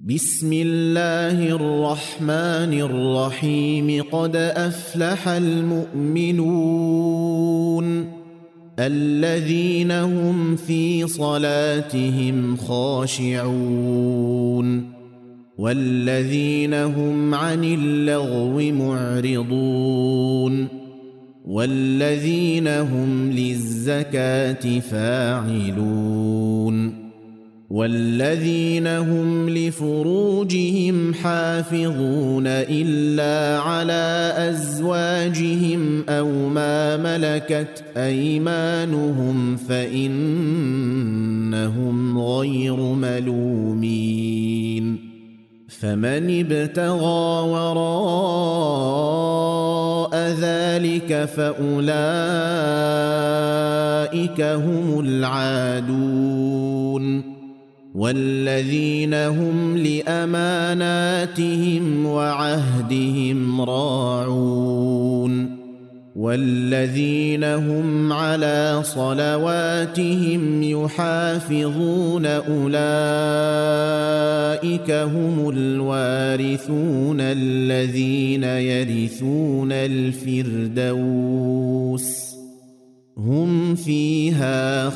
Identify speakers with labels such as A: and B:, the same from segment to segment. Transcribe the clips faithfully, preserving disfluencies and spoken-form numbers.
A: بسم الله الرحمن الرحيم قد أفلح المؤمنون الذين هم في صلاتهم خاشعون والذين هم عن اللغو معرضون والذين هم للزكاة فاعلون والذين هم لفروجهم حافظون إلا على أزواجهم أو ما ملكت أيمانهم فإنهم غير ملومين فمن ابتغى وراء ذلك فأولئك هم العادون والذين هم لأماناتهم وعهدهم راعون والذين هم على صلواتهم يحافظون أولئك هم الوارثون الذين يرثون الفردوس هم فيها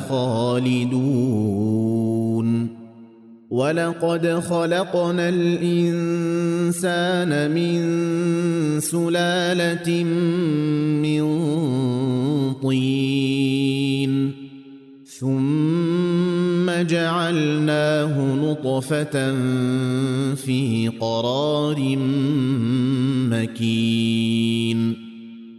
A: خالدون ولقد خلقنا الإنسان من سلالة من طين ثم جعلناه نطفة في قرار مكين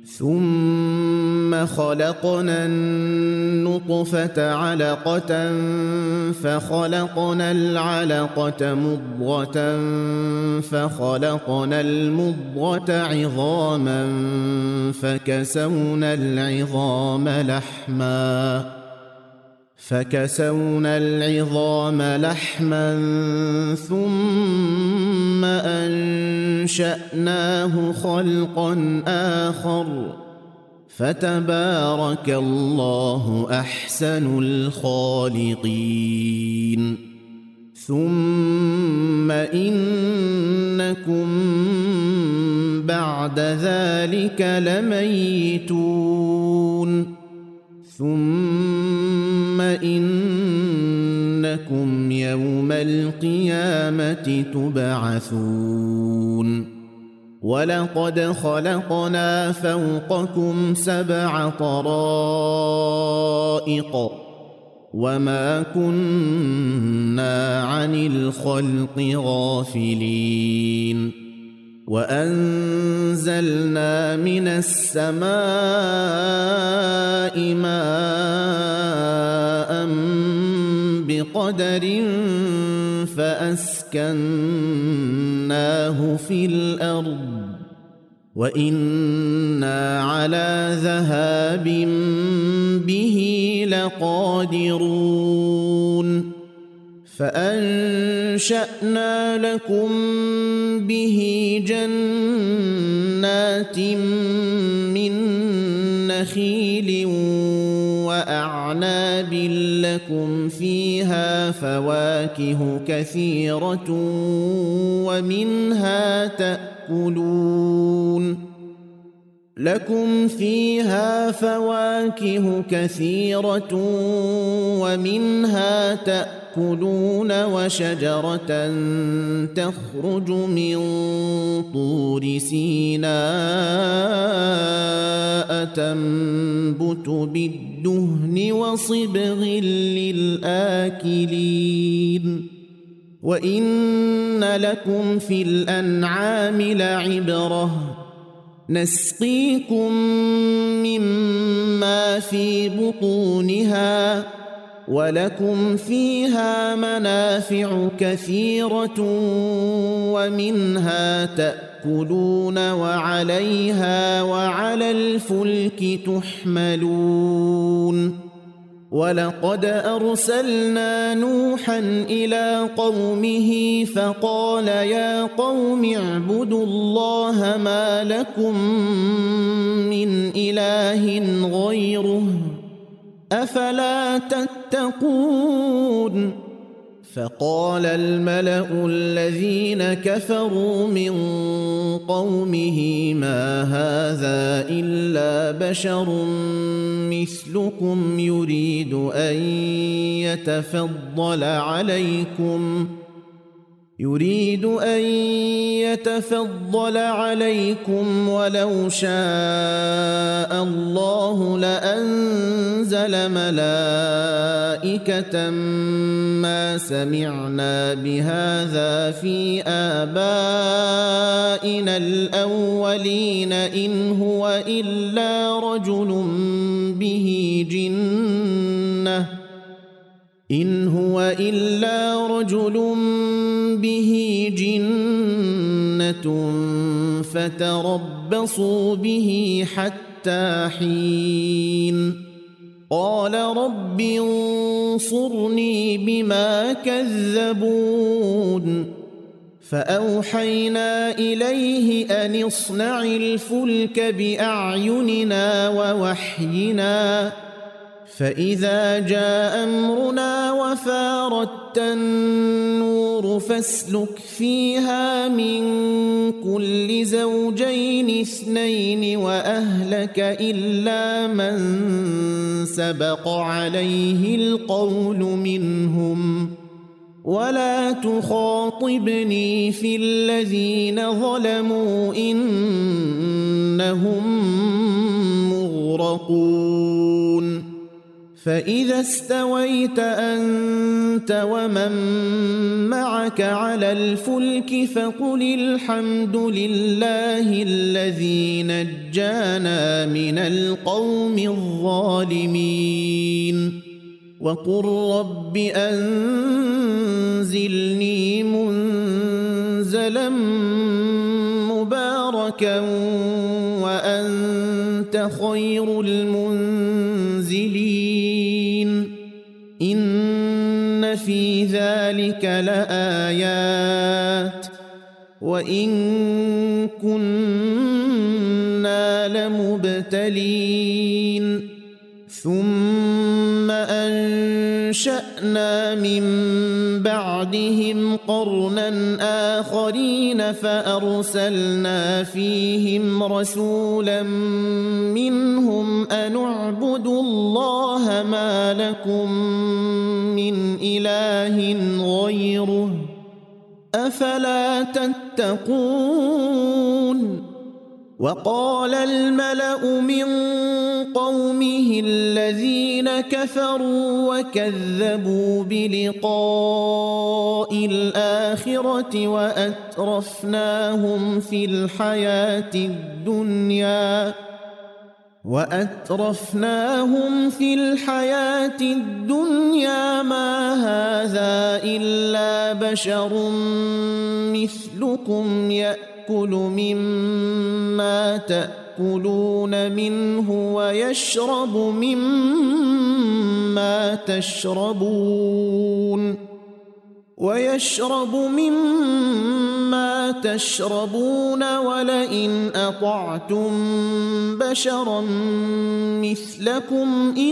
A: ثم خلقنا النطفة علقة فخلقنا العلقة مضغة فخلقنا المضغة عظاما فكسونا العظام لحما فكسونا العظام لحما ثم أنشأناه خلقا آخر فتبارك الله أحسن الخالقين ثم إنكم بعد ذلك لميتون ثم إنكم يوم القيامة تبعثون ولقد خلقنا فوقكم سبع طرائق وما كنا عن الخلق غافلين وأنزلنا من السماء ماء بقدر فأسكناه في الأرض وإنا على ذهاب به لقادرون فأنشأنا لكم به جنات من نخيل وأعناب لكم فيها فواكه كثيرة ومنها تأكلون لكم فيها فواكه كثيرة ومنها تأكلون وشجرة تخرج من طور سيناء تنبت بالدهن وصبغ للآكلين وإن لكم في الأنعام لعبرة نسقيكم مما في بطونها ولكم فيها منافع كثيرة ومنها تأكلون وعليها وعلى الفلك تحملون ولقد أرسلنا نوحا إلى قومه فقال يا قوم اعبدوا الله ما لكم من إله غيره أفلا تتقون فقال الملأ الذين كفروا من قومه ما هذا إلا بشر مثلكم يريد أن يتفضل عليكم يريد أن يتفضل عليكم ولو شاء الله لأنزل ملائكة ما سمعنا بهذا في آبائنا الأولين إن هو إلا رجل به جنة إن هو إلا رجل به جنة فتربصوا به حتى حين قال رب انصرني بما كذبون فأوحينا إليه أن اصنع الفلك بأعيننا ووحينا فإذا جاء أمرنا وفارت النور فاسلك فيها من كل زوجين اثنين وأهلك إلا من سبق عليه القول منهم ولا تخاطبني في الذين ظلموا إنهم مغرقون فإذا استويت أنت ومن معك على الفلك فقل الحمد لله الذي نجانا من القوم الظالمين وقل رب أنزلني منزلا مباركا وأنت خير المنزلين إن في ذلك لآيات وإن كنا لمبتلين ثم أنشأنا من بعدهم قرنا آخرين فأرسلنا فيهم رسولا منهم أن اعبدوا الله ما لكم من إله غيره أفلا تتقون وقال الملأ من قومه الذين كفروا وكذبوا بلقاء الآخرة وأترفناهم في الحياة الدنيا وأترفناهم في الحياة الدنيا ما هذا إلا بشر مثلكم يأكل مما تأكلون منه ويشرب مما تشربون ويشرب مما تشربون ولئن أطعتم بشرا مثلكم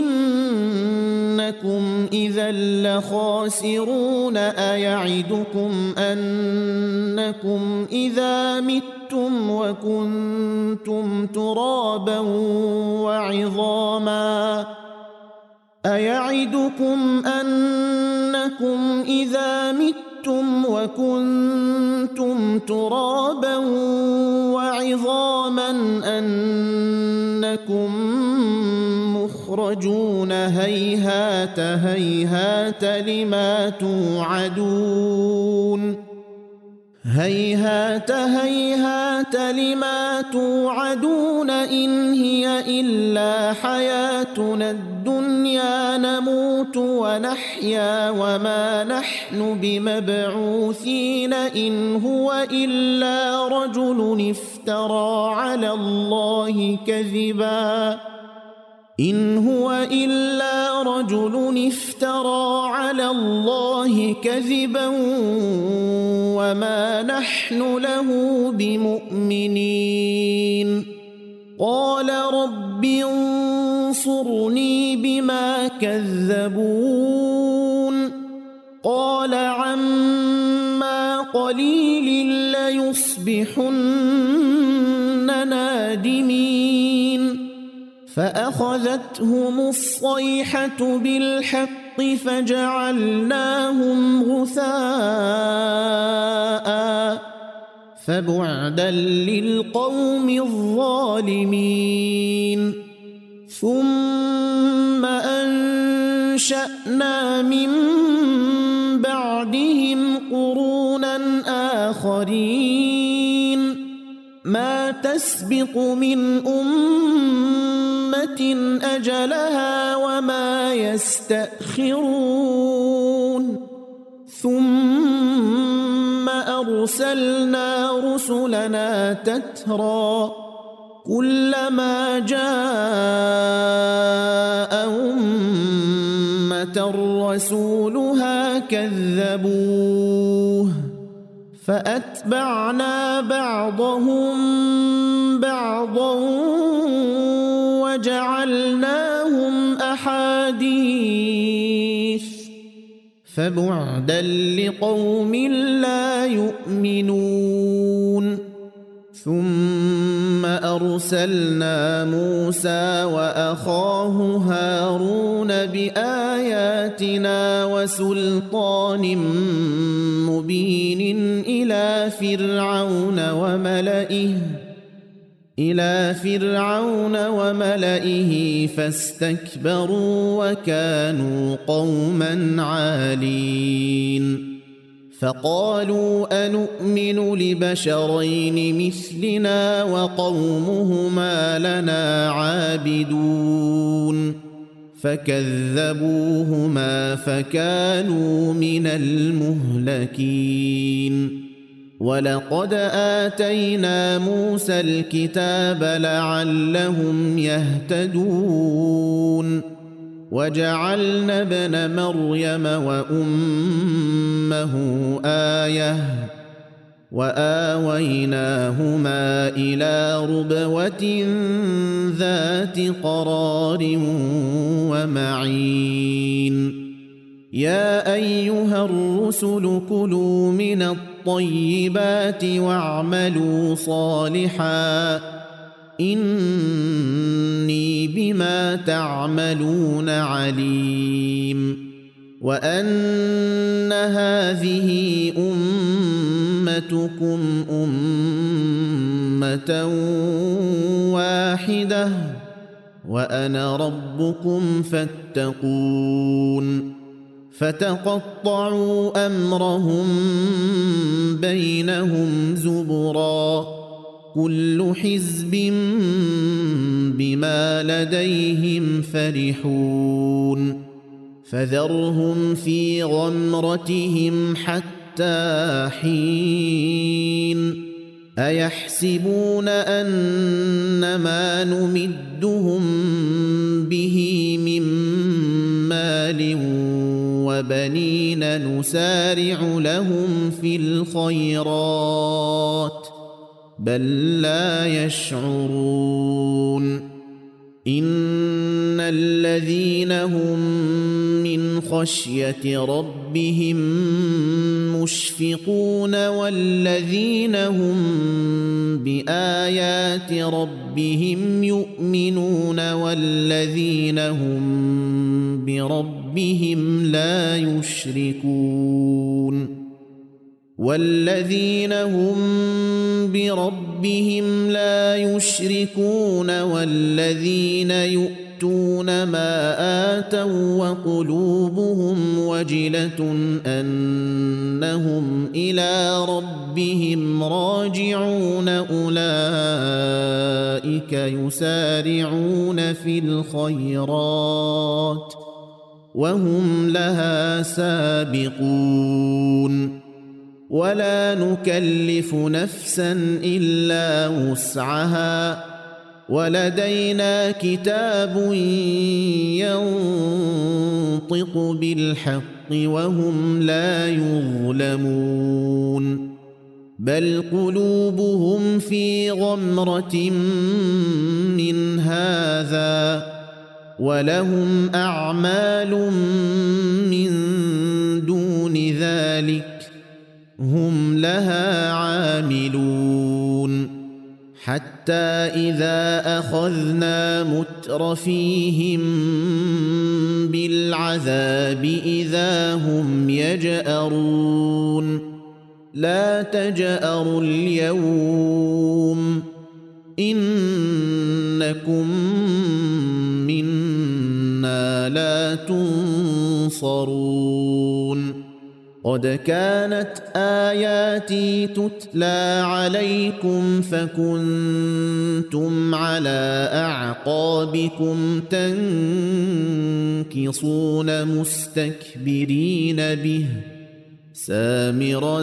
A: إنكم إذا لخاسرون أيعدكم أنكم إذا متم وكنتم ترابا وعظاما أيعدكم أنكم إذا متم وكنتم ترابا وعظاما أنكم مخرجون هيهات هيهات لما توعدون هيهات هيهات لما توعدون إن هي إلا حياتنا الدنيا نموت ونحيا وما نحن بمبعوثين إن هو إلا رجل افترى على الله كذبا إن هو إلا رجل افترى على الله كذبا وما نحن له بمؤمنين قال رب انصرني بما كذبون قال قليل ليصبحن نادمين فأخذتهم الصيحة بالحق فجعلناهم غثاء فبعدا للقوم الظالمين ثم أنشأنا من بعدهم قرونا آخرين ما تسبق من أمة أجلها وما يستأخرون ثم أرسلنا رسلنا تترى كلما جاء أمة رسولها كذبوه فأتبعنا بعضهم بعضا وجعلناهم أحاديث فبعدا لقوم لا يؤمنون ثم أرسلنا موسى وأخاه هارون بآياتنا وسلطان مبين إلى فرعون وملئه إلى فرعون وملئه فاستكبروا وكانوا قوما عالين فقالوا أنؤمن لبشرين مثلنا وقومهما لنا عابدون فكذبوهما فكانوا من المهلكين ولقد آتينا موسى الكتاب لعلهم يهتدون وجعلنا ابن مريم وأمه آية وآويناهما إلى ربوة ذات قرار ومعين يا أيها الرسل كلوا من الطيبات واعملوا صالحا إني بما تعملون عليم وأن هذه أمتكم أمة واحدة وأنا ربكم فاتقون فتقطعوا أمرهم بينهم زبرا كل حزب بما لديهم فرحون فذرهم في غمرتهم حتى حين أيحسبون أن ما نمدهم به من مال وبنين نسارع لهم في الخيرات بل لا يشعرون إن الذين هم من خشية ربهم مشفقون والذين هم بآيات ربهم يؤمنون والذين هم بربهم لا يشركون والذين هم بربهم لا يشركون والذين يؤتون ما آتوا وقلوبهم وجلة أنهم إلى ربهم راجعون أولئك يسارعون في الخيرات وهم لها سابقون ولا نكلف نفسا إلا وسعها ولدينا كتاب ينطق بالحق وهم لا يظلمون بل قلوبهم في غمرة من هذا ولهم أعمال من دون ذلك هم لها عاملون حتى إذا أخذنا مترفيهم بالعذاب إذا هم يجأرون لا تجأروا اليوم إنكم منا لا تنصرون قد كانت آياتي تتلى عليكم فكنتم على أعقابكم تنكصون مستكبرين به سامرا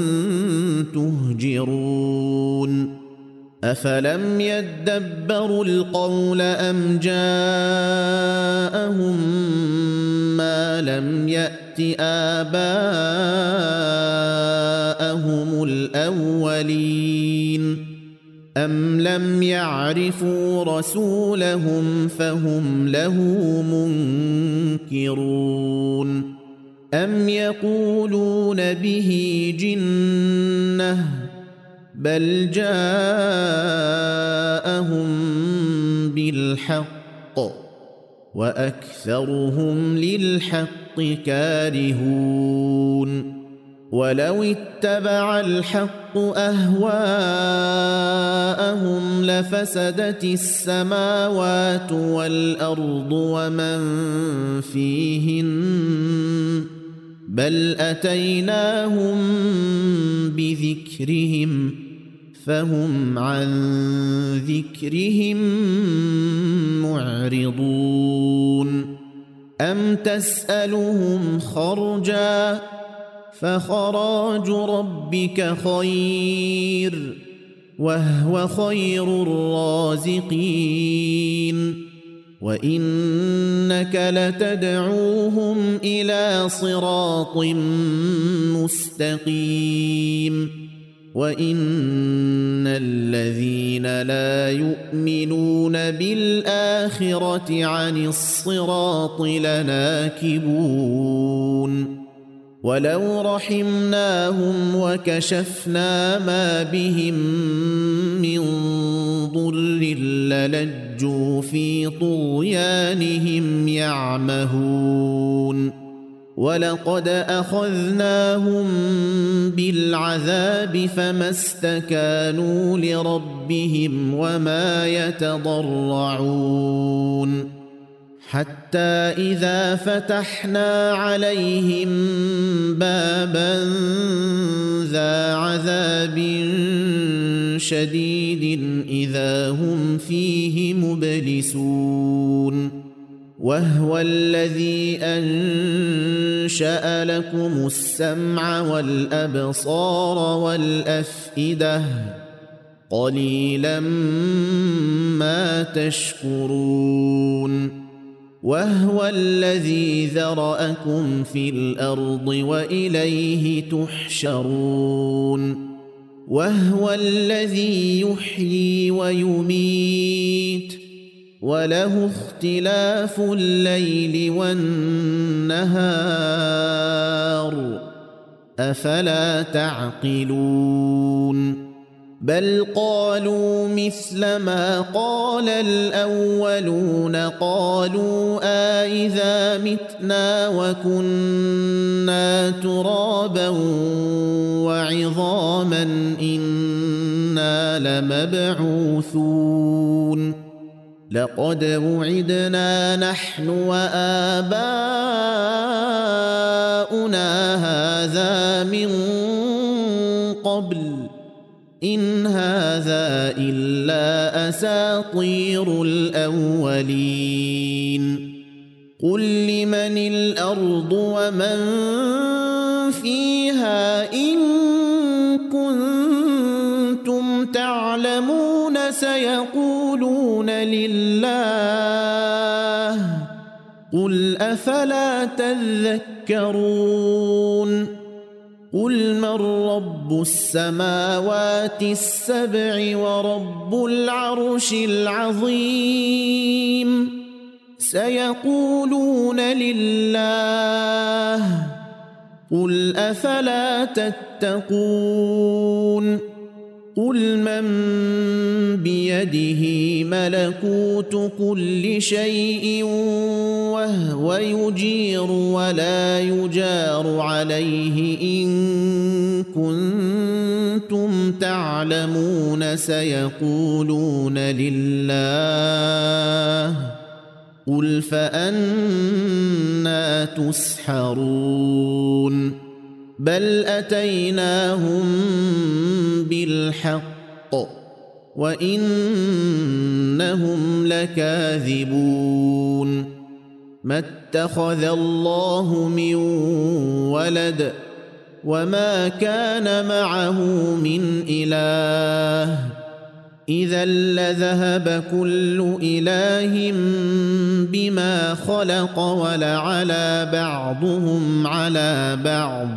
A: تهجرون أفلم يدبروا القول أم جاءهم ما لم يأت آباءهم الأولين أم لم يعرفوا رسولهم فهم له منكرون أم يقولون به جنة بل جاءهم بالحق وأكثرهم للحق كارهون ولو اتبع الحق أهواءهم لفسدت السماوات والأرض ومن فيهن بل أتيناهم بذكرهم فهم عن ذكرهم معرضون أم تسألهم خرجا فخراج ربك خير وهو خير الرازقين وإنك لتدعوهم إلى صراط مستقيم وإن الذين لا يؤمنون بالآخرة عن الصراط لناكبون ولو رحمناهم وكشفنا ما بهم من ضر للجوا في طغيانهم يعمهون ولقد أخذناهم بالعذاب فما استكانوا لربهم وما يتضرعون حتى إذا فتحنا عليهم بابا ذا عذاب شديد إذا هم فيه مبلسون وهو الذي أنشأ لكم السمع والأبصار والأفئدة قليلا ما تشكرون وهو الذي ذرأكم في الأرض وإليه تحشرون وهو الذي يحيي ويميت وله اختلاف الليل والنهار أفلا تعقلون بل قالوا مثل ما قال الأولون قالوا أإذا متنا وكنا ترابا وعظاما إنا لمبعوثون لقد وعدنا نحن وآباؤنا هذا من قبل إن هذا إلا أساطير الأولين قل لمن الأرض ومن فيها إن كنتم تعلمون سيقولون لله قل أفلا تذكرون قل من رب السماوات السبع ورب العرش العظيم سيقولون لله قل أفلا تتقون قل من بيده ملكوت كل شيء وهو يجير ولا يجار عليه إن كنتم تعلمون سيقولون لله قل فأنى تسحرون بل أتيناهم بالحق وإنهم لكاذبون ما اتخذ الله من ولد وما كان معه من إله إذا لذهب كل إله بما خلق ولعلى بعضهم على بعض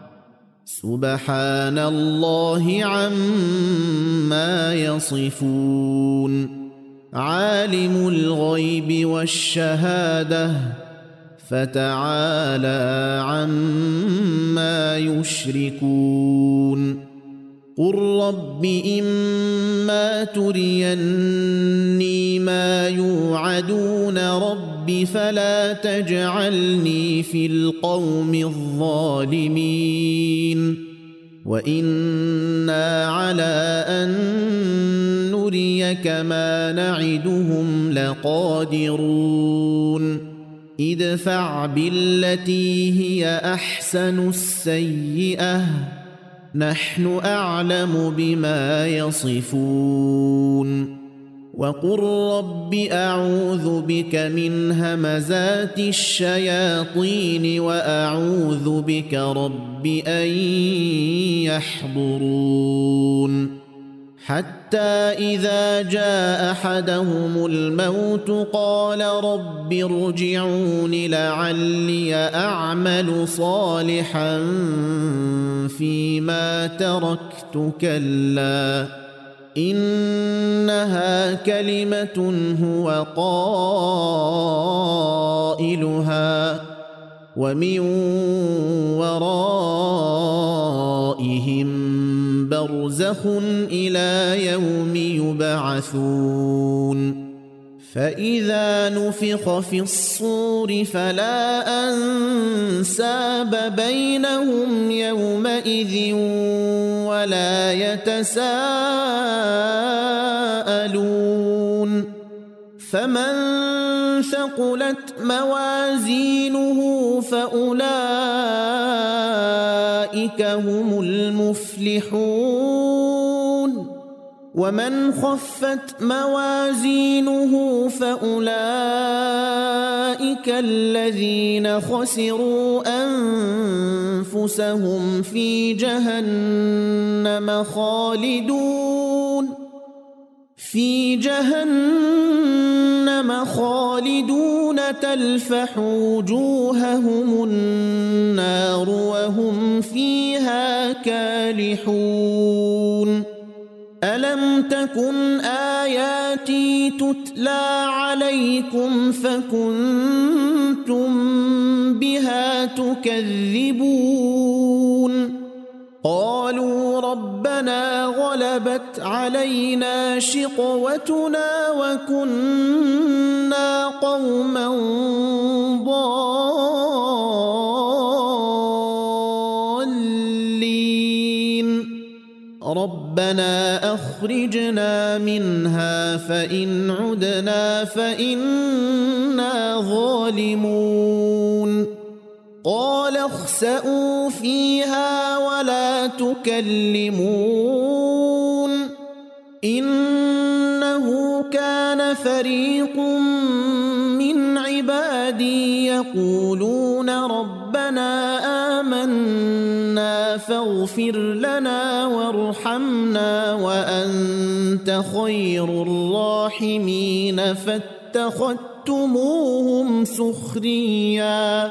A: سبحان الله عما يصفون عالم الغيب والشهادة فتعالى عما يشركون قل رب إما تريني ما يوعدون رب فلا تجعلني في القوم الظالمين وإنا على أن نريك ما نعدهم لقادرون ادفع بالتي هي أحسن السيئة نحن أعلم بما يصفون وقل رب أعوذ بك من همزات الشياطين وأعوذ بك رب أن يحضرون حتى إذا جاء أحدهم الموت قال رب ارجعون لعلي أعمل صالحا فيما تركت كلا إنها كلمة هو قائلها ومن ورائهم برزخ إلى يوم يبعثون فإذا نفخ في الصور فلا أنساب بينهم يومئذ ولا يتساءلون فمن ثقلت موازينه فأولئك هم المفلحون ومن خفت موازينه فأولئك الذين خسروا أنفسهم في جهنم خالدون في جهنم خالدون تلفح وجوههم النار وهم فيها كالحون ألم تكن آياتي تتلى عليكم فكنتم بها تكذبون قالوا ربنا غلبت علينا شقوتنا وكنا قوما ضالين ربنا أخرجنا منها فإن عدنا فإنا ظالمون قال اخسئوا فيها ولا تكلمون إنه كان فريق من عبادي يقولون ربنا آمنا فاغفر لنا وارحمنا وأنت خير الراحمين فاتخذتموهم سخريا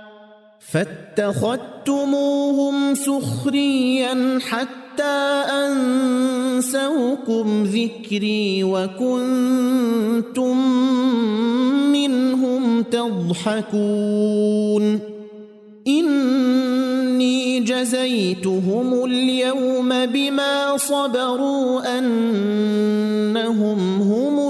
A: فاتخذتموهم سخريا حتى أنسوكم ذكري وكنتم منهم تضحكون إني جزيتهم اليوم بما صبروا أنهم هم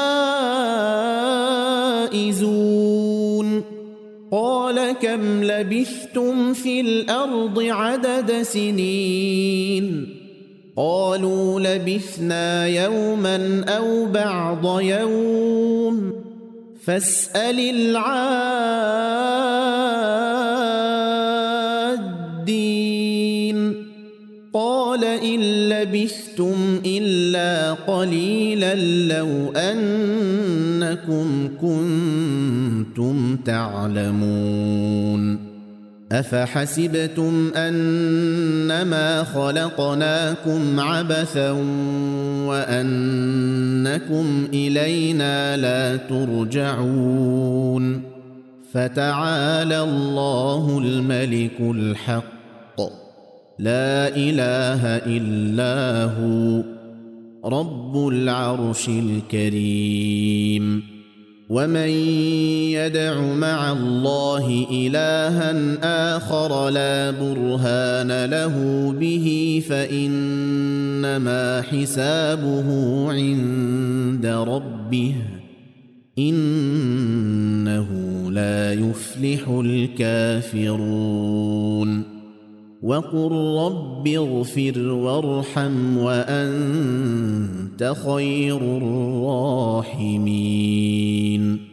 A: الفائزون قال كم لبثتم في الأرض عدد سنين قالوا لبثنا يوما أو بعض يوم فاسأل العادين قال إن لبثتم إلا قليلا لو أنكم كنتم تعلمون أفحسبتم أنما خلقناكم عبثا وأنكم إلينا لا ترجعون فتعالى الله الملك الحق لا إله إلا هو رب العرش الكريم ومن يدع مع الله إلها آخر لا برهان له به فإنما حسابه عند ربه إنه لا يفلح الكافرون وقل رب اغفر وارحم وأنت خير الراحمين